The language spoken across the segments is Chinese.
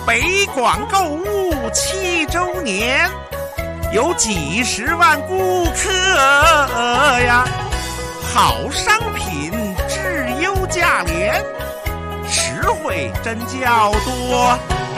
北广购物7周年，有几十万顾客呀，好商品质优价廉，实惠真叫多。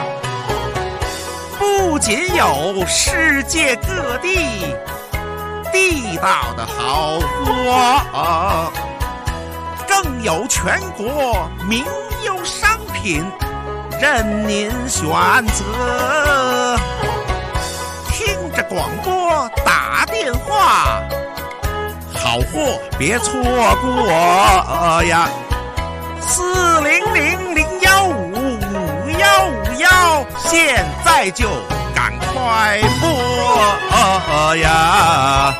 不仅有世界各地地道的好货，更有全国名优商品任您选择。听着广播打电话，好货别错过呀！40001555151，现在就赶快拨呀！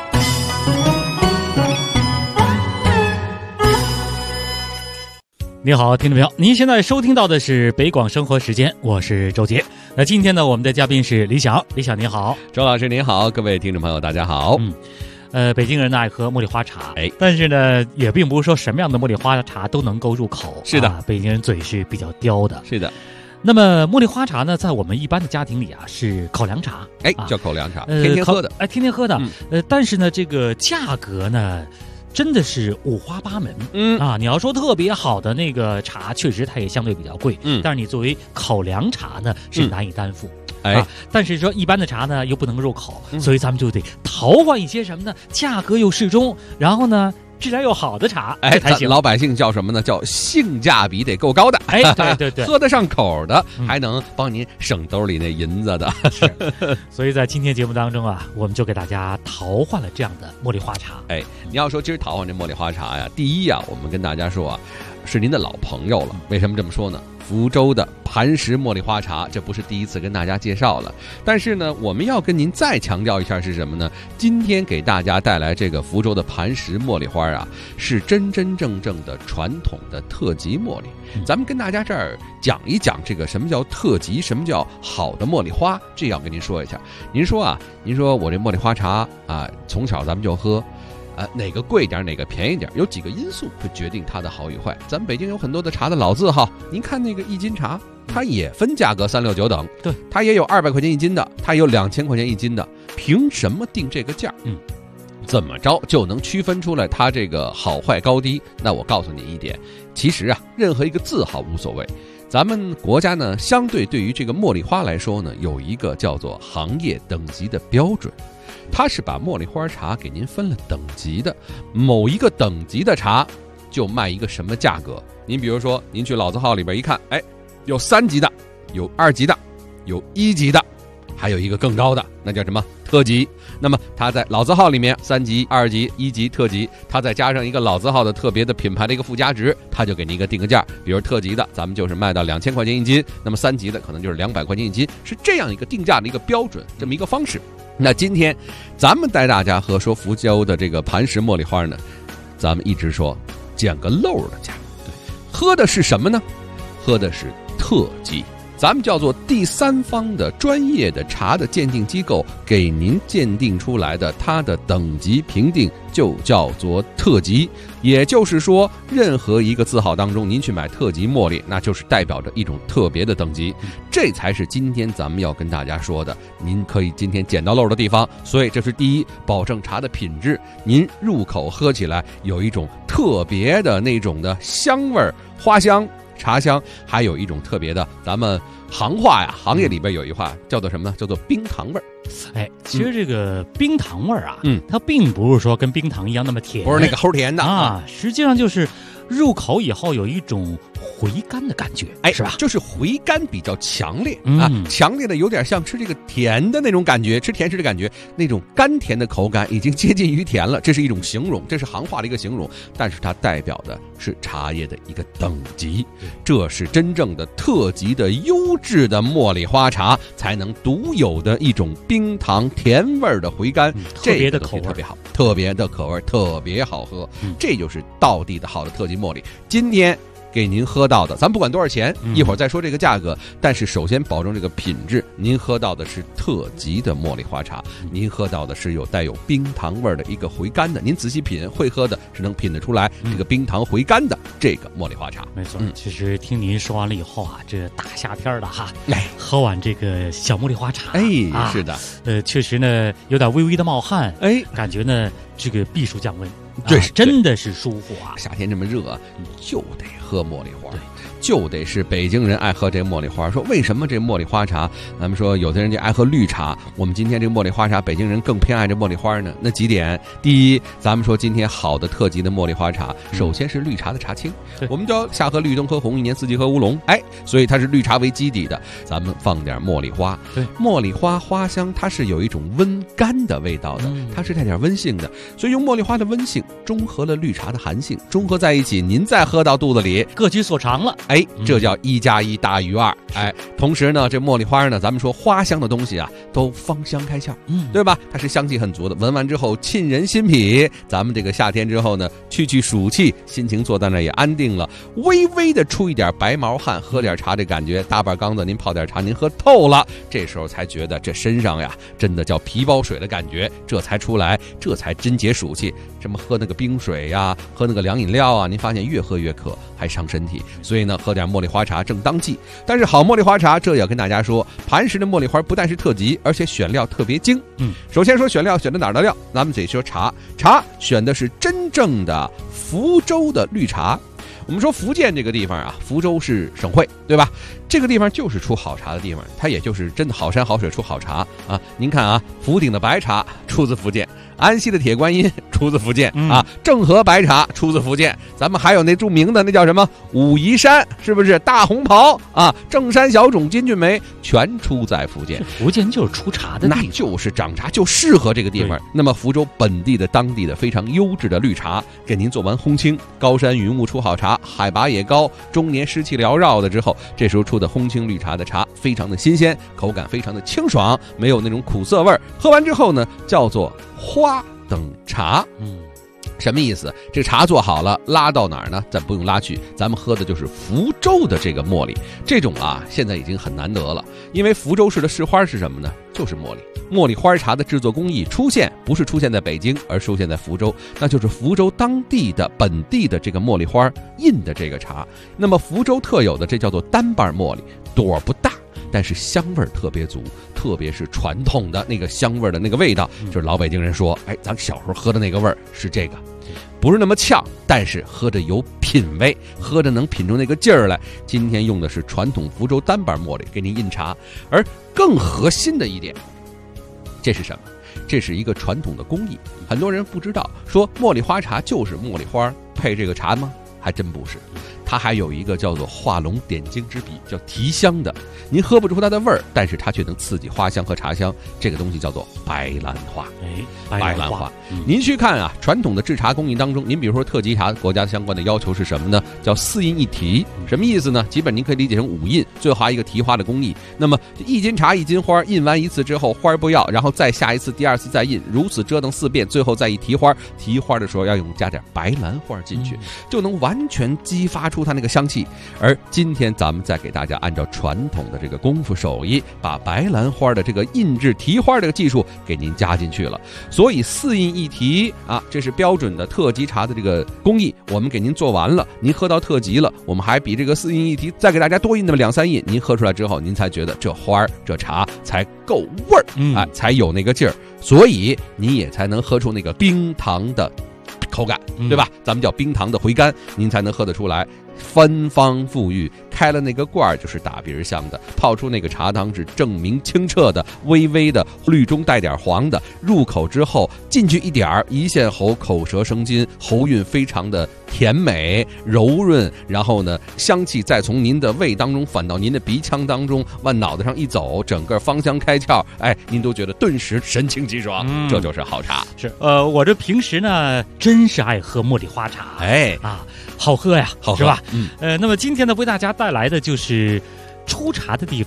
你好，听众朋友，您现在收听到的是北广生活时间，我是周杰。那今天呢，我们的嘉宾是李想，李想你好。 周老师您好，各位听众朋友大家好。 北京人呢爱喝茉莉花茶，但是呢，也并不是说什么样的茉莉花茶都能够入口。 是的， 北京人嘴是比较刁的。 是的。 那么茉莉花茶呢，在我们一般的家庭里啊，是口粮茶， 叫口粮茶，天天喝的， 天天喝的。但是呢，这个价格呢，真的是五花八门。你要说特别好的那个茶，确实它也相对比较贵。但是你作为口粮茶呢，是难以担负。但是说一般的茶呢又不能入口，所以咱们就得淘换一些什么呢？价格又适中，然后呢质量又好的茶，才行。 老百姓叫什么呢？叫性价比得够高的。 对， 喝得上口的，还能帮您省兜里那银子的。 是，所以在今天节目当中啊，我们就给大家淘换了这样的茉莉花茶。 你要说今儿淘换这茉莉花茶呀，第一啊，我们跟大家说啊，是您的老朋友了。为什么这么说呢？福州的磐石茉莉花茶，这不是第一次跟大家介绍了，但是呢，我们要跟您再强调一下是什么呢？今天给大家带来这个福州的磐石茉莉花啊，是真真正正的传统的特级茉莉。咱们跟大家这儿讲一讲这个什么叫特级，什么叫好的茉莉花，这要跟您说一下。您说我这茉莉花茶啊，从小咱们就喝。哪个贵点哪个便宜点，有几个因素会决定它的好与坏。咱们北京有很多的茶的老字号，您看那个一斤茶，它也分价格3、6、9等， 对， 它也有200块钱一斤的，它也有2000块钱一斤的，凭什么定这个价？怎么着就能区分出来它这个好坏高低？那我告诉你一点，其实啊，任何一个字号无所谓。咱们国家呢，相对对于这个茉莉花来说呢，有一个叫做行业等级的标准。它是把茉莉花茶给您分了等级的，某一个等级的茶就卖一个什么价格。您比如说，您去老字号里边一看，有3级的，有2级的，有1级的，还有一个更高的，那叫什么特级。那么它在老字号里面3级、2级、1级、特级，它再加上一个老字号的特别的品牌的一个附加值，它就给您一个定个价。比如特级的，咱们就是卖到2000块钱一斤，那么3级的可能就是200块钱一斤，是这样一个定价的一个标准，这么一个方式。那今天咱们带大家喝说福州的这个磐石茉莉花呢，咱们一直说减个漏的价，喝的是什么呢？喝的是特级，咱们叫做第三方的专业的茶的鉴定机构给您鉴定出来的，它的等级评定就叫做特级。也就是说，任何一个字号当中，您去买特级茉莉，那就是代表着一种特别的等级，这才是今天咱们要跟大家说的，您可以今天捡到漏的地方。所以这是第一，保证茶的品质，您入口喝起来有一种特别的那种的香味儿、花香、茶香，还有一种特别的，咱们行话呀，行业里边有一话叫做什么呢？叫做冰糖味儿。 其实这个冰糖味儿啊，它并不是说跟冰糖一样那么甜， 不是那个齁甜的啊，实际上就是入口以后有一种回甘的感觉，是吧？ 就是回甘比较强烈啊，强烈的有点像吃这个甜的那种感觉，吃甜食的感觉，那种甘甜的口感已经接近于甜了，这是一种形容，这是行话的一个形容，但是它代表的是茶叶的一个等级，这是真正的特级的优质的茉莉花茶才能独有的一种冰糖甜味的回甘， 特别的口味特别好，特别的口味特别好喝，这就是道地的好的特级茉莉。今天给您喝到的，咱不管多少钱，一会儿再说这个价格，但是首先保证这个品质，您喝到的是特级的茉莉花茶，您喝到的是带有冰糖味的一个回甘的，您仔细品，会喝的是能品得出来这个冰糖回甘的这个茉莉花茶。 没错，其实听您说完了以后啊，这大夏天的哈，喝完这个小茉莉花茶， 是的， 确实呢有点微微的冒汗，感觉呢这个避暑降温， 对， 真的是舒服啊。 夏天这么热，就得喝茉莉花。就得是北京人爱喝这茉莉花。说为什么这茉莉花茶？咱们说有的人就爱喝绿茶，我们今天这茉莉花茶，北京人更偏爱这茉莉花呢？那几点？第一，咱们说今天好的特级的茉莉花茶，首先是绿茶的茶青，我们叫夏喝绿冬喝红，一年四季喝乌龙，所以它是绿茶为基底的，咱们放点茉莉花。 对， 茉莉花花香它是有一种温甘的味道的，它是带点温性的，所以用茉莉花的温性中和了绿茶的寒性，中和在一起，您再喝到肚子里， 各取所长了。 这叫1+1大于2。同时呢，这茉莉花呢，咱们说花香的东西啊，都芳香开窍，对吧？它是香气很足的，闻完之后沁人心脾。咱们这个夏天之后呢，去暑气，心情坐在那也安定了，微微的出一点白毛汗，喝点茶这感觉，大半缸子您泡点茶，您喝透了，这时候才觉得这身上呀，真的叫皮包水的感觉，这才出来，这才真解暑气。什么喝那个冰水呀，喝那个凉饮料啊，您发现越喝越渴，还伤身体。所以呢，喝点茉莉花茶正当季。但是好茉莉花茶，这也要跟大家说，磐石的茉莉花不但是特级，而且选料特别精。首先说选料选的哪儿的料，咱们得说茶选的是真正的福州的绿茶。我们说福建这个地方啊，福州是省会，对吧？这个地方就是出好茶的地方，它也就是真的好山好水出好茶啊。您看啊，福鼎的白茶出自福建，安溪的铁观音出自福建啊，正和白茶出自福建，咱们还有那著名的那叫什么武夷山，是不是大红袍啊？正山小种、金骏眉全出在福建。 福建就是出茶的地方， 那就是长茶，就适合这个地方。那么福州本地的当地的非常优质的绿茶，给您做完烘青，高山云雾出好茶，海拔也高，中年湿气缭绕的之后，这时候出的烘青绿茶的茶非常的新鲜，口感非常的清爽，没有那种苦涩味儿。喝完之后呢，叫做花等茶。什么意思？这茶做好了，拉到哪儿呢？咱不用拉去，咱们喝的就是福州的这个茉莉。这种啊，现在已经很难得了，因为福州市的市花是什么呢？就是茉莉。茉莉花茶的制作工艺不是出现在北京，而出现在福州，那就是福州当地的本地的这个茉莉花印的这个茶。那么福州特有的这叫做单瓣茉莉，朵不大，但是香味特别足，特别是传统的那个香味的那个味道，就是老北京人说，咱小时候喝的那个味儿是这个，不是那么呛，但是喝着有品味，喝着能品出那个劲儿来。今天用的是传统福州单瓣茉莉给您印茶，而更核心的一点，这是什么？这是一个传统的工艺，很多人不知道，说茉莉花茶就是茉莉花配这个茶吗？还真不是，它还有一个叫做画龙点睛之笔，叫提香的。您喝不出它的味儿，但是它却能刺激花香和茶香。这个东西叫做白兰花。白兰花。您去看啊，传统的制茶工艺当中，您比如说特级茶，国家相关的要求是什么呢？叫4印1提。什么意思呢？基本您可以理解成5印，最后还一个提花的工艺。那么1斤茶1斤花，印完一次之后花不要，然后再下一次，第2次再印，如此折腾4遍，最后再一提花。提花的时候要加点白兰花进去，就能完全激发出它那个香气。而今天咱们再给大家按照传统的这个功夫手艺，把白兰花的这个印制提花这个技术给您加进去了。所以4印1提啊，这是标准的特级茶的这个工艺，我们给您做完了，您喝到特级了，我们还比这个4印1提再给大家多印那么2、3印，您喝出来之后，您才觉得这花这茶才够味儿，才有那个劲儿，所以你也才能喝出那个冰糖的口感，对吧？咱们叫冰糖的回甘，您才能喝得出来。芬芳馥郁，开了那个罐儿就是打鼻香的，泡出那个茶汤是证明清澈的，微微的绿中带点黄的，入口之后进去一点儿，一陷喉，口舌生津，喉韵非常的甜美柔润，然后呢，香气再从您的胃当中反到您的鼻腔当中，往脑袋上一走，整个芳香开窍，您都觉得顿时神清气爽，这就是好茶。 是，我这平时呢，真是爱喝茉莉花茶，好喝呀， 好喝是吧？那么今天呢，为大家带来的就是出茶的地方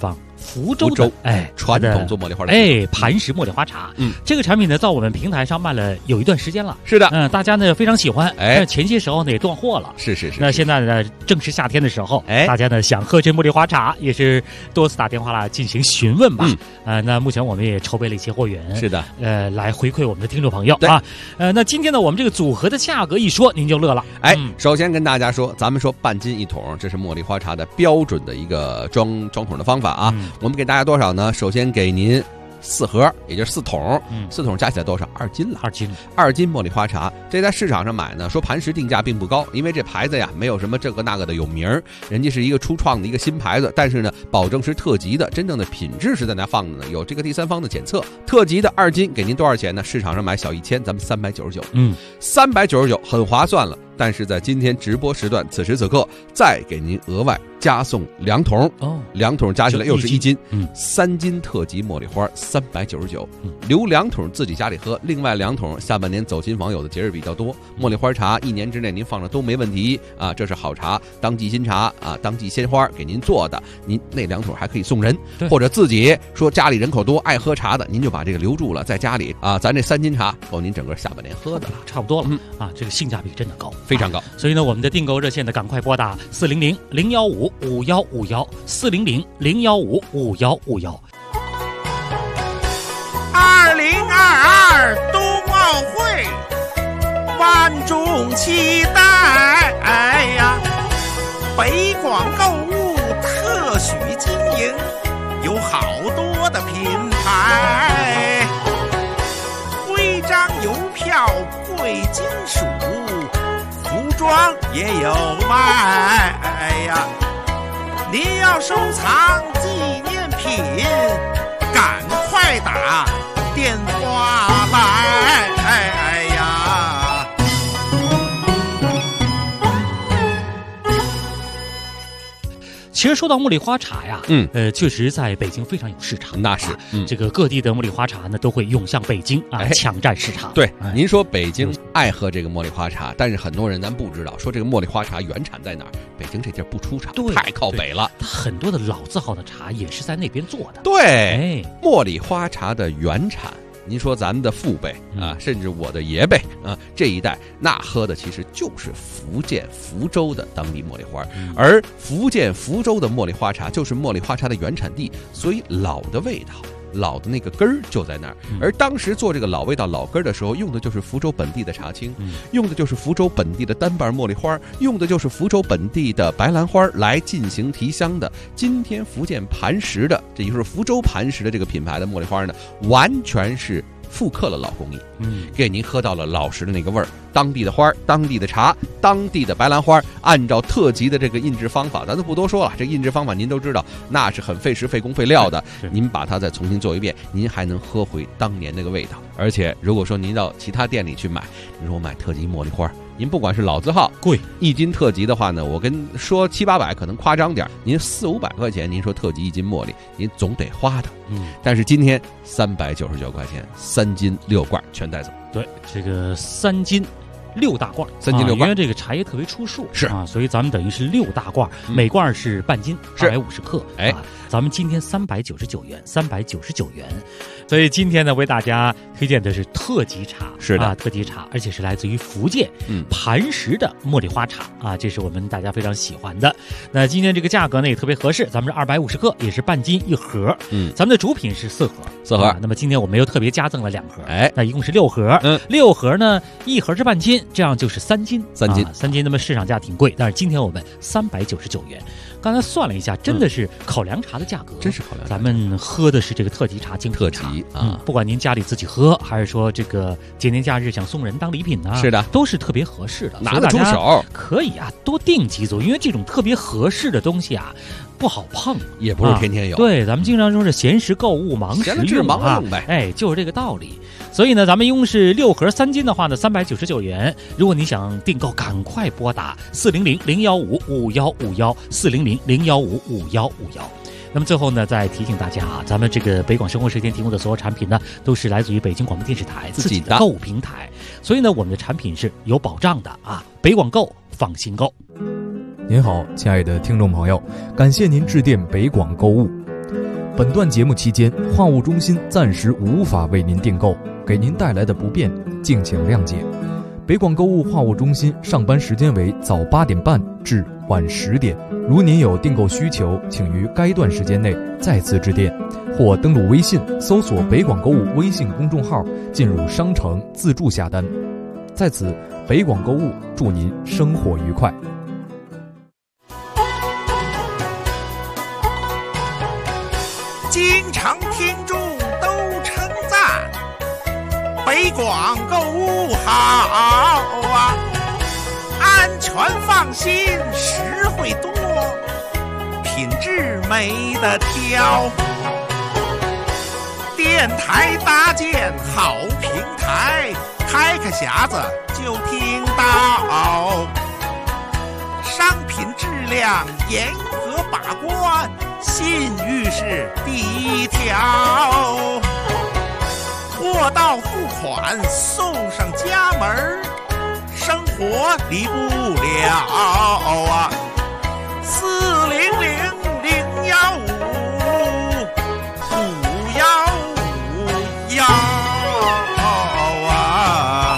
福州的传统做茉莉花的磐石茉莉花茶。这个产品呢，在我们平台上卖了有一段时间了。 是的， 大家呢非常喜欢。前些时候呢也断货了。 是。 那现在呢正是夏天的时候，大家呢想喝这茉莉花茶，也是多次打电话来进行询问吧。那目前我们也筹备了一些货源。 是的， 来回馈我们的听众朋友啊。那今天呢，我们这个组合的价格一说，您就乐了。 首先跟大家说，咱们说半斤一桶，这是茉莉花茶的标准的一个装桶的方法啊。我们给大家多少呢？首先给您4盒，也就是4桶，4桶加起来多少？2斤了。2斤茉莉花茶，这在市场上买呢，说磐石定价并不高，因为这牌子呀没有什么这个那个的有名儿，人家是一个初创的一个新牌子，但是呢，保证是特级的，真正的品质是在那放的呢，有这个第三方的检测。特级的2斤给您多少钱呢？市场上买小1000，咱们399，399很划算了。但是在今天直播时段，此时此刻再给您额外加送2桶，2桶加起来又是1斤，3斤特级茉莉花399，留2桶自己家里喝，另外2桶下半年走亲访友的节日比较多，茉莉花茶1年之内您放着都没问题啊，这是好茶，当季新茶啊，当季鲜花给您做的，您那2桶还可以送人，或者自己说家里人口多爱喝茶的，您就把这个留住了，在家里啊，咱这3斤茶够您整个下半年喝的了， 差不多了啊，这个性价比真的高。 非常高， 所以呢，我们的订购热线呢，赶快拨打400-015-5151，400-015-5151。 2022冬奥会，万众期待呀！北广购物特许经营，有好多的品牌，徽章、邮票、贵金属。服装也有卖呀！您要收藏纪念品，赶快打电话来呀！ 其实说到茉莉花茶呀，确实在北京非常有市场。 那是， 这个各地的茉莉花茶呢都会涌向北京啊，抢占市场。 对，您说北京爱喝这个茉莉花茶，但是很多人咱不知道，说这个茉莉花茶原产在哪儿？北京这地儿不出产，太靠北了。 它很多的老字号的茶也是在那边做的。 对，茉莉花茶的原产。您说咱们的父辈啊，甚至我的爷辈啊，这一代那喝的其实就是福建福州的当地茉莉花，而福建福州的茉莉花茶就是茉莉花茶的原产地，所以老的味道。老的那个根儿就在那儿，而当时做这个老味道老根儿的时候，用的就是福州本地的茶青，用的就是福州本地的单瓣茉莉花，用的就是福州本地的白兰花来进行提香的。今天福建磐石的，这也就是福州磐石的这个品牌的茉莉花呢，完全是复刻了老工艺，给您喝到了老时的那个味儿。当地的花，当地的茶，当地的白兰花，按照特级的这个印制方法，咱都不多说了。这印制方法您都知道，那是很费时、费工、费料的。您把它再重新做一遍，您还能喝回当年那个味道。而且，如果说您到其他店里去买，您说我买特级茉莉花，您不管是老字号贵 1斤特级的话呢，我跟说700-800可能夸张点，您400-500块钱，您说特级1斤茉莉，您总得花的。但是今天399块钱，3斤6罐全带走。 对，这个3斤6大罐 ，3斤6罐， 因为这个茶叶特别出数， 是啊，所以咱们等于是6大罐，每罐是半斤，250克。咱们今天399元，399元。所以今天呢，为大家推荐的是特级茶， 是的， 特级茶，而且是来自于福建磐石的茉莉花茶啊，这是我们大家非常喜欢的。那今天这个价格呢也特别合适，咱们是250克，也是半斤1盒。咱们的主品是4盒，那么今天我们又特别加赠了2盒，那一共是6盒。6盒呢，1盒是半斤，这样就是3斤，3斤。那么市场价挺贵，但是今天我们399元。刚才算了一下，真的是考凉茶的价格， 真是考凉茶。 咱们喝的是这个特级茶，特级啊，不管您家里自己喝，还是说这个节年假日想送人当礼品呢， 是的， 都是特别合适的， 拿得出手。 可以啊，多订几组，因为这种特别合适的东西啊，不好碰， 也不是天天有。 对，咱们经常说是闲时购物，忙时用啊， 就是这个道理。所以呢，咱们一共是6盒3斤的话呢，399元。如果你想订购，赶快拨打400-015-5151，400-015-5151。那么最后呢，再提醒大家啊，咱们这个北广生活时间提供的所有产品呢，都是来自于北京广播电视台自己的购物平台，所以呢，我们的产品是有保障的啊。北广购，放心购。 您好，亲爱的听众朋友，感谢您致电北广购物。 本段节目期间，话务中心暂时无法为您订购，给您带来的不便，敬请谅解。北广购物话务中心上班时间为早8点半至晚10点。如您有订购需求，请于该段时间内再次致电，或登录微信搜索北广购物微信公众号，进入商城自助下单。在此，北广购物祝您生活愉快。 经常听众都称赞北广购物好啊，安全放心，实惠多，品质没得挑。电台搭建好平台，开个匣子就听到，商品质量严格把关，信誉是第一条。货到付款送上家门，生活离不了啊！400-015-515啊！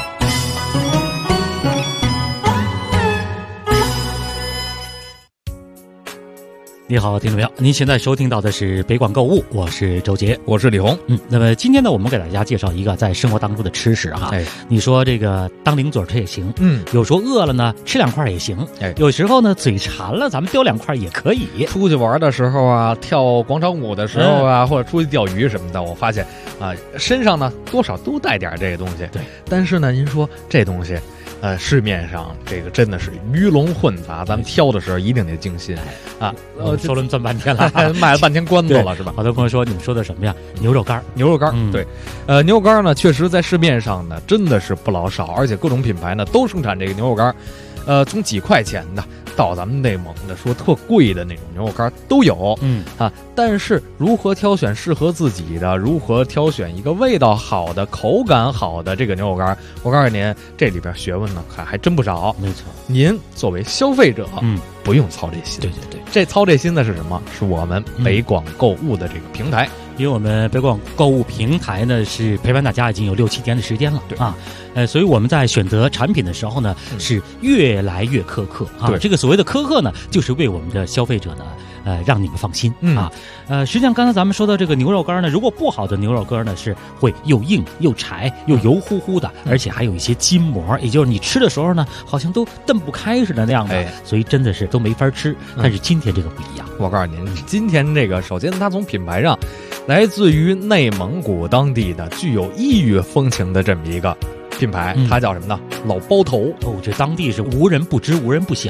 你好，听众朋友，您现在收听到的是北广购物，我是周杰， 我是李红。 那么今天呢，我们给大家介绍一个在生活当中的吃食哈。你说这个当零嘴吃也行，有时候饿了呢，吃2块也行，有时候呢嘴馋了，咱们叼2块也可以。 出去玩的时候啊，跳广场舞的时候啊，或者出去钓鱼什么的，我发现啊，身上呢多少都带点这个东西。 对， 但是呢，您说这东西。市面上这个真的是鱼龙混杂，咱们挑的时候一定得精心啊！ 说了这么半天了， 卖了半天关子了，是吧？ 好多朋友说你们说的什么呀？牛肉干， 牛肉干，对，牛肉干呢，确实在市面上呢真的是不老少，而且各种品牌呢都生产这个牛肉干，从几块钱的到咱们内蒙的说特贵的那种牛肉干都有，但是如何挑选适合自己的，如何挑选一个味道好的、口感好的这个牛肉干，我告诉您，这里边学问呢还真不少。 没错， 您作为消费者，不用操这心。 对对对， 这操这心的是什么？是我们北广购物的这个平台。 因为我们北广购物平台呢是陪伴大家已经有6-7年的时间了， 对啊，所以我们在选择产品的时候呢是越来越苛刻啊。这个所谓的苛刻呢，就是为我们的消费者呢让你们放心啊。实际上刚才咱们说到这个牛肉干呢，如果不好的牛肉干呢是会又硬又柴又油乎乎的，而且还有一些筋膜，也就是你吃的时候呢好像都蹬不开似的那样的，所以真的是都没法吃。但是今天这个不一样， 我告诉您，今天这个首先它从品牌上来自于内蒙古当地的具有异域风情的这么一个品牌，它叫什么呢？老包头。 这当地是无人不知无人不晓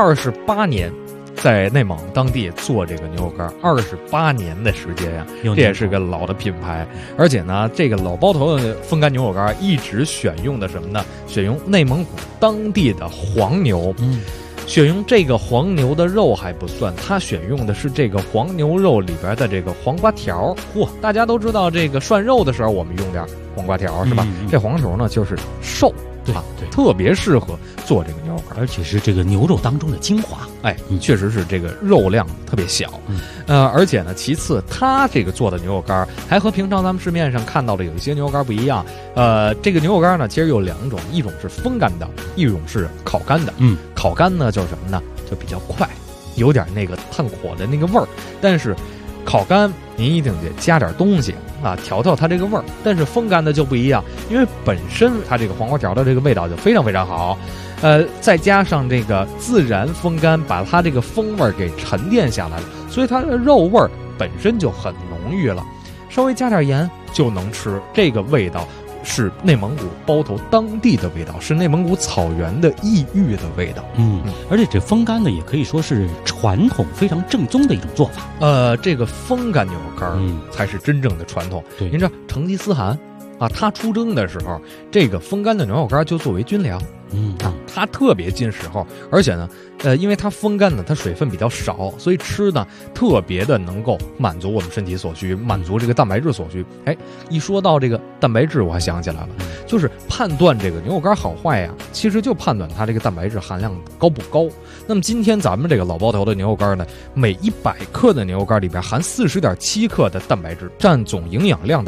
，28年在内蒙当地做这个牛肉干，28年的时间呀，这也是个老的品牌。而且呢，这个老包头的风干牛肉干一直选用的什么呢？选用内蒙古当地的黄牛。选用这个黄牛的肉还不算，它选用的是这个黄牛肉里边的这个黄瓜条。大家都知道这个涮肉的时候我们用点黄瓜条是吧？这黄条呢就是瘦， 对， 特别适合做这个牛肉干， 而且是这个牛肉当中的精华。 确实是这个肉量特别小。而且呢，其次它这个做的牛肉干还和平常咱们市面上看到的有一些牛肉干不一样。这个牛肉干呢其实有2种，一种是风干的，一种是烤干的。烤干呢就是什么呢？就比较快，有点那个炭火的那个味儿。但是烤干您一定得加点东西啊，调它这个味儿。但是风干的就不一样，因为本身它这个黄瓜条的这个味道就非常非常好。再加上这个自然风干，把它这个风味给沉淀下来了，所以它的肉味本身就很浓郁了。稍微加点盐就能吃，这个味道是内蒙古包头当地的味道，是内蒙古草原的异域的味道。 而且这风干呢也可以说是传统非常正宗的一种做法。 这个风干牛肉干才是真正的传统。 对， 您知道成吉思汗啊，他出征的时候，这个风干的牛肉干就作为军粮它特别进食后，而且呢，因为它风干呢，它水分比较少，所以吃呢特别的能够满足我们身体所需，满足这个蛋白质所需。一说到这个蛋白质，我还想起来了，就是判断这个牛肉干好坏呀，其实就判断它这个蛋白质含量高不高。那么今天咱们这个老包头的牛肉干呢，每100克的牛肉干里边含40.7克的蛋白质，占总营养量的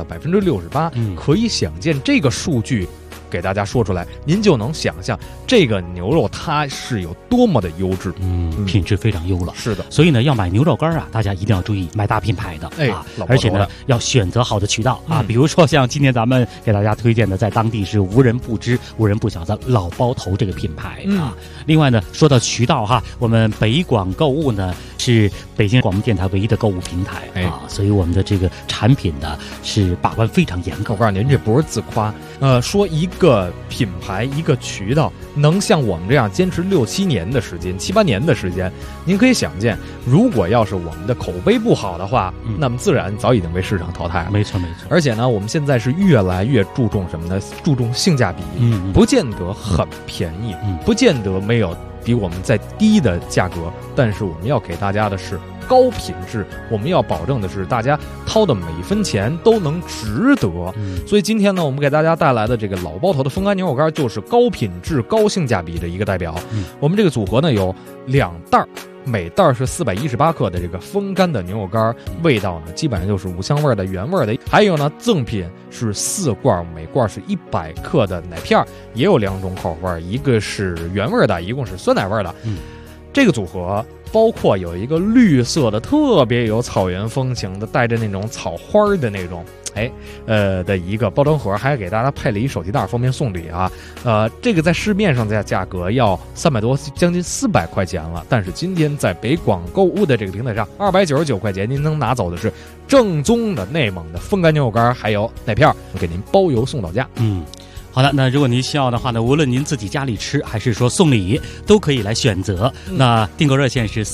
68%。可以想见这个数据给大家说出来，您就能想象这个牛肉它是有多么的优质， 品质非常优了。 是的， 所以呢，要买牛肉干啊，大家一定要注意买大品牌的而且呢，要选择好的渠道比如说像今天咱们给大家推荐的，在当地是无人不知、无人不晓的老包头这个品牌另外呢，说到渠道我们北广购物呢是北京广播电台唯一的购物平台所以我们的这个产品呢是把关非常严格。 我告诉您，这不是自夸，说一个品牌一个渠道能像我们这样坚持6、7年的时间、7、8年的时间，您可以想见，如果要是我们的口碑不好的话，那么自然早已经被市场淘汰了。 没错。 而且呢，我们现在是越来越注重什么呢？注重性价比，不见得很便宜，不见得没有比我们再低的价格，但是我们要给大家的是高品质，我们要保证的是大家掏的每分钱都能值得。所以今天呢，我们给大家带来的这个老包头的风干牛肉干就是高品质高性价比的一个代表。我们这个组合呢有2袋，每袋是418克的这个风干的牛肉干，味道呢基本上就是五香味的、原味的。还有呢，赠品是4罐，每罐是100克的奶片，也有2种口味，一个是原味的，一共是酸奶味的。这个组合包括有一个绿色的，特别有草原风情的，带着那种草花的那种的一个包装盒，还给大家配了一手提袋，方便送礼这个在市面上的价格要300多，将近400块钱了。但是今天在北广购物的这个平台上，299块钱，您能拿走的是正宗的内蒙的风干牛肉干，还有奶片，给您包邮送到家。 好的，那如果您需要的话呢，无论您自己家里吃还是说送礼，都可以来选择。那订购热线是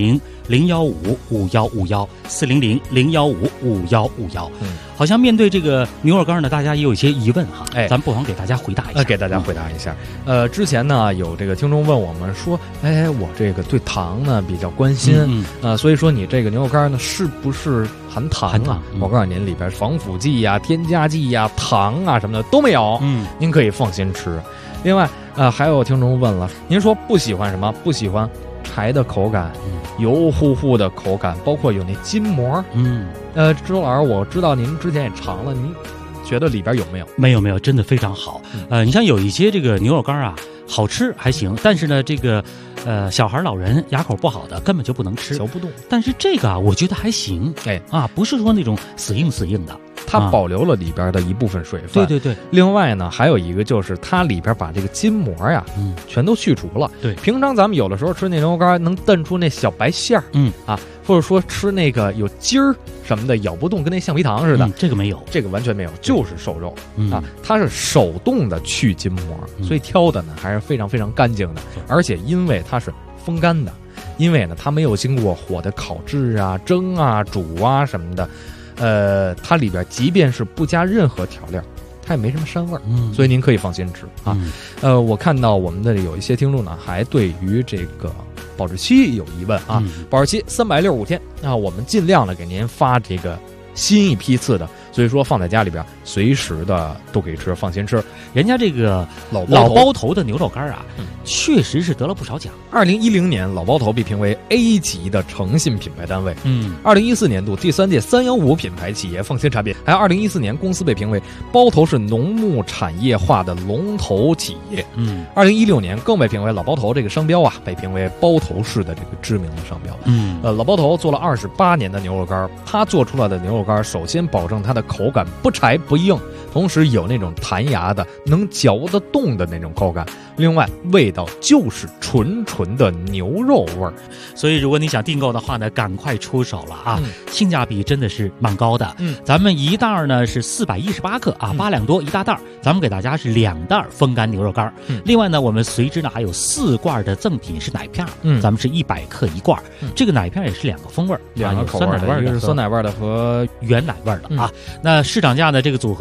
400-015-5151，400-015-5151。好像面对这个牛肉干呢，大家也有一些疑问咱不妨给大家回答一下。 给大家回答一下。之前呢有这个听众问我们说，我这个对糖呢比较关心，所以说你这个牛肉干呢是不是含糖啊？我告诉您，里边防腐剂呀、添加剂呀、糖啊什么的都没有，您可以放心吃。另外还有听众问了，您说不喜欢什么？不喜欢柴的口感，油乎乎的口感，包括有那筋膜。周老师，我知道您之前也尝了，您觉得里边有没有？ 没有，真的非常好。你像有一些这个牛肉干好吃还行，但是呢，这个小孩老人牙口不好的根本就不能吃， 嚼不动。 但是这个我觉得还行，不是说那种死硬的。 它保留了里边的一部分水分。 对。 另外呢，还有一个就是它里边把这个筋膜全都去除了。 对， 平常咱们有的时候吃那牛肉干能瞪出那小白馅儿，或者说吃那个有筋儿什么的咬不动，跟那橡皮糖似的。 这个没有， 这个完全没有，就是瘦肉它是手动的去筋膜，所以挑的呢还是非常非常干净的。而且因为它是风干的，因为呢它没有经过火的烤制蒸煮什么的。它里边即便是不加任何调料，它也没什么膻味所以您可以放心吃我看到我们的有一些听众呢，还对于这个保质期有疑问保质期365天我们尽量的给您发这个新一批次的，所以说放在家里边随时的都可以吃，放心吃。 人家这个老包头的牛肉干确实是得了不少奖。 2010年，老包头被评为 A 级的诚信品牌单位。2014年度第3届315品牌企业放心产品，还有2014年公司被评为包头是农牧产业化的龙头企业。2016年更被评为老包头这个商标被评为包头市的这个知名的商标。老包头做了28年的牛肉干，他做出来的牛肉干首先保证它的口感不柴不硬，同时有那种弹牙的能嚼得动的那种口感，另外味道就是纯的牛肉味儿。 所以如果你想订购的话呢，赶快出手了性价比真的是蛮高的。咱们一袋呢是418克8两多一大袋，咱们给大家是2袋风干牛肉干。另外呢，我们随之呢还有4罐的赠品是奶片，咱们是100克一罐。这个奶片也是2个风味， 两个口味的，一个是酸奶味的和原奶味的那市场价的这个组合呢是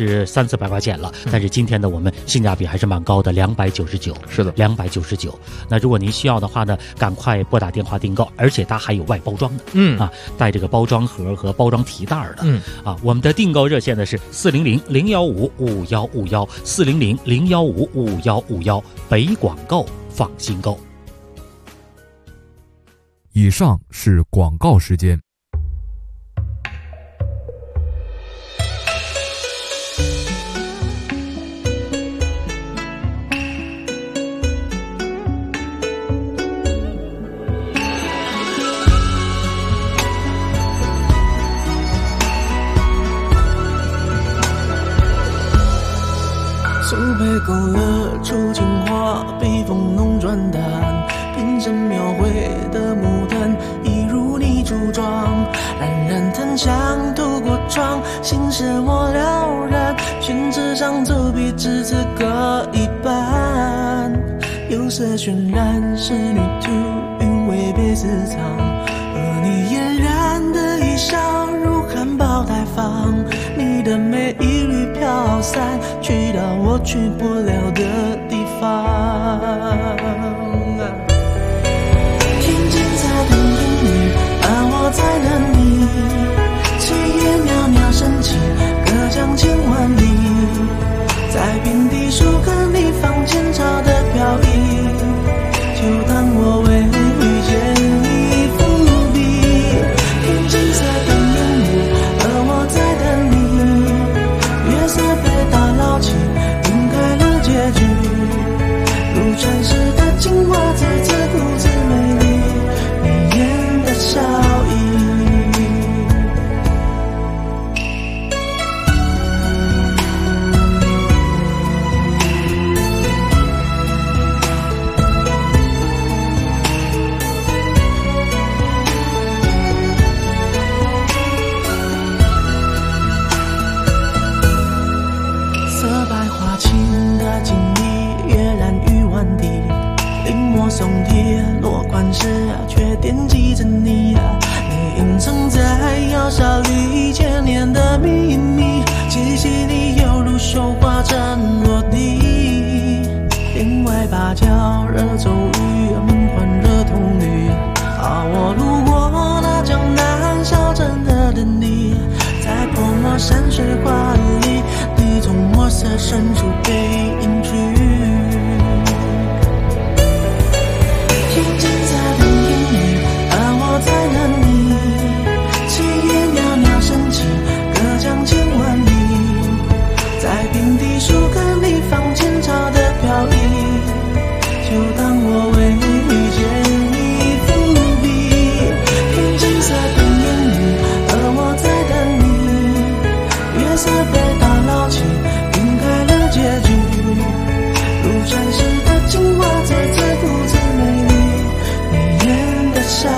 是300-400块钱了，但是今天呢，我们性价比还是蛮高的，299。 是的 ，299。那如果您需要的话呢，赶快拨打电话订购，而且它还有外包装的，带这个包装盒和包装提袋的，我们的订购热线呢是400-015-5151，400-015-5151，北广购放心购。 以上是广告时间。 苏北勾勒出情话，笔锋浓转淡，平生描绘的牡丹，一如你初妆，冉冉檀香透过窗，心事我了然，宣纸上走笔至此各一半，釉色渲染仕女图，韵味被私藏，而你嫣然的一笑如含苞待放，你的美一缕飘散，去到我去不了的地方。天青色等烟雨，而我在等你，炊烟袅袅升起，隔江千万里，在遍地树根里放前朝的飘逸，就当我为遇见你伏笔。天青色等烟雨，而我在等你，月色被打捞起，晕开了结局，如传世的情话，字字故事美丽，你眼的笑意。松铁落款时却惦记着你，你隐藏在窑烧里千年的秘密，气息里犹如绣花针落地，帘外芭蕉惹骤雨，门环惹铜绿，我路过那江南小镇的等你，在泼墨山水画里，你从墨色深处被隐去。天青色等烟雨，而我在等你，炊烟袅袅升起，隔江千万里，在遍地树根里放前朝的飘逸，就当我为遇见你伏笔。天青色等烟雨，而我在等你，月色被打捞起，晕开了结局，如传世的情话，字字故事美丽，笑意。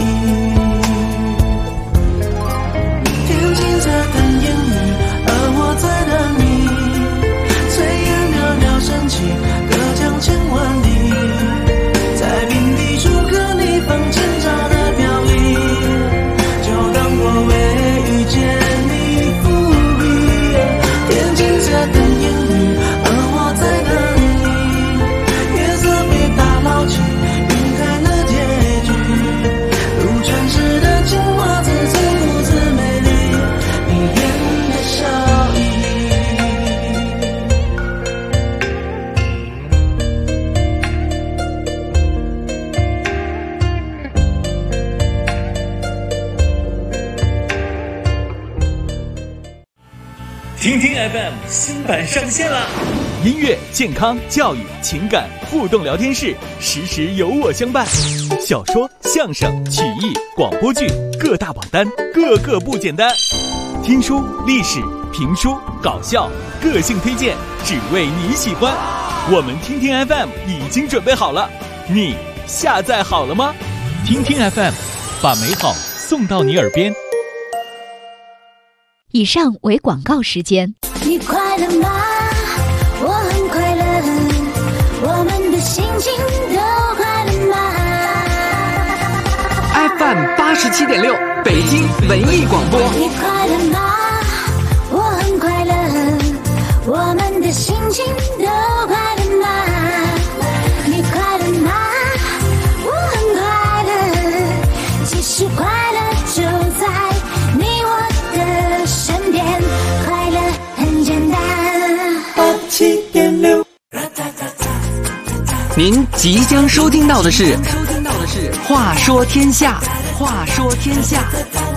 天青色等烟雨，而我在等你，炊烟袅袅升起，隔江千万里，在遍地树根里放前朝的飘逸，就当我为遇见你伏笔。天青色等烟雨，而我在等你，月色被打捞起，晕开了结局，如传世的情话，字字故事美丽，你眼的笑意。 听听 FM 新版上线啦！音乐、健康、教育、情感互动聊天室，时时有我相伴。小说、相声、曲艺、广播剧，各大榜单，个个不简单。听书、历史、评书、搞笑，个性推荐，只为你喜欢。我们听听 FM 已经准备好了，你下载好了吗？听听 FM， 把美好送到你耳边。 以上为广告时间。 你快乐吗？我很快乐，我们的心情都快乐吗？ FM 87.6，北京文艺广播。 你快乐吗？我很快乐， 情都快乐吗？你快乐吗？我很快乐，其实快乐就在你我的身边，快乐很简单。87.6， 您即将收听到的是《话说天下》，话说天下。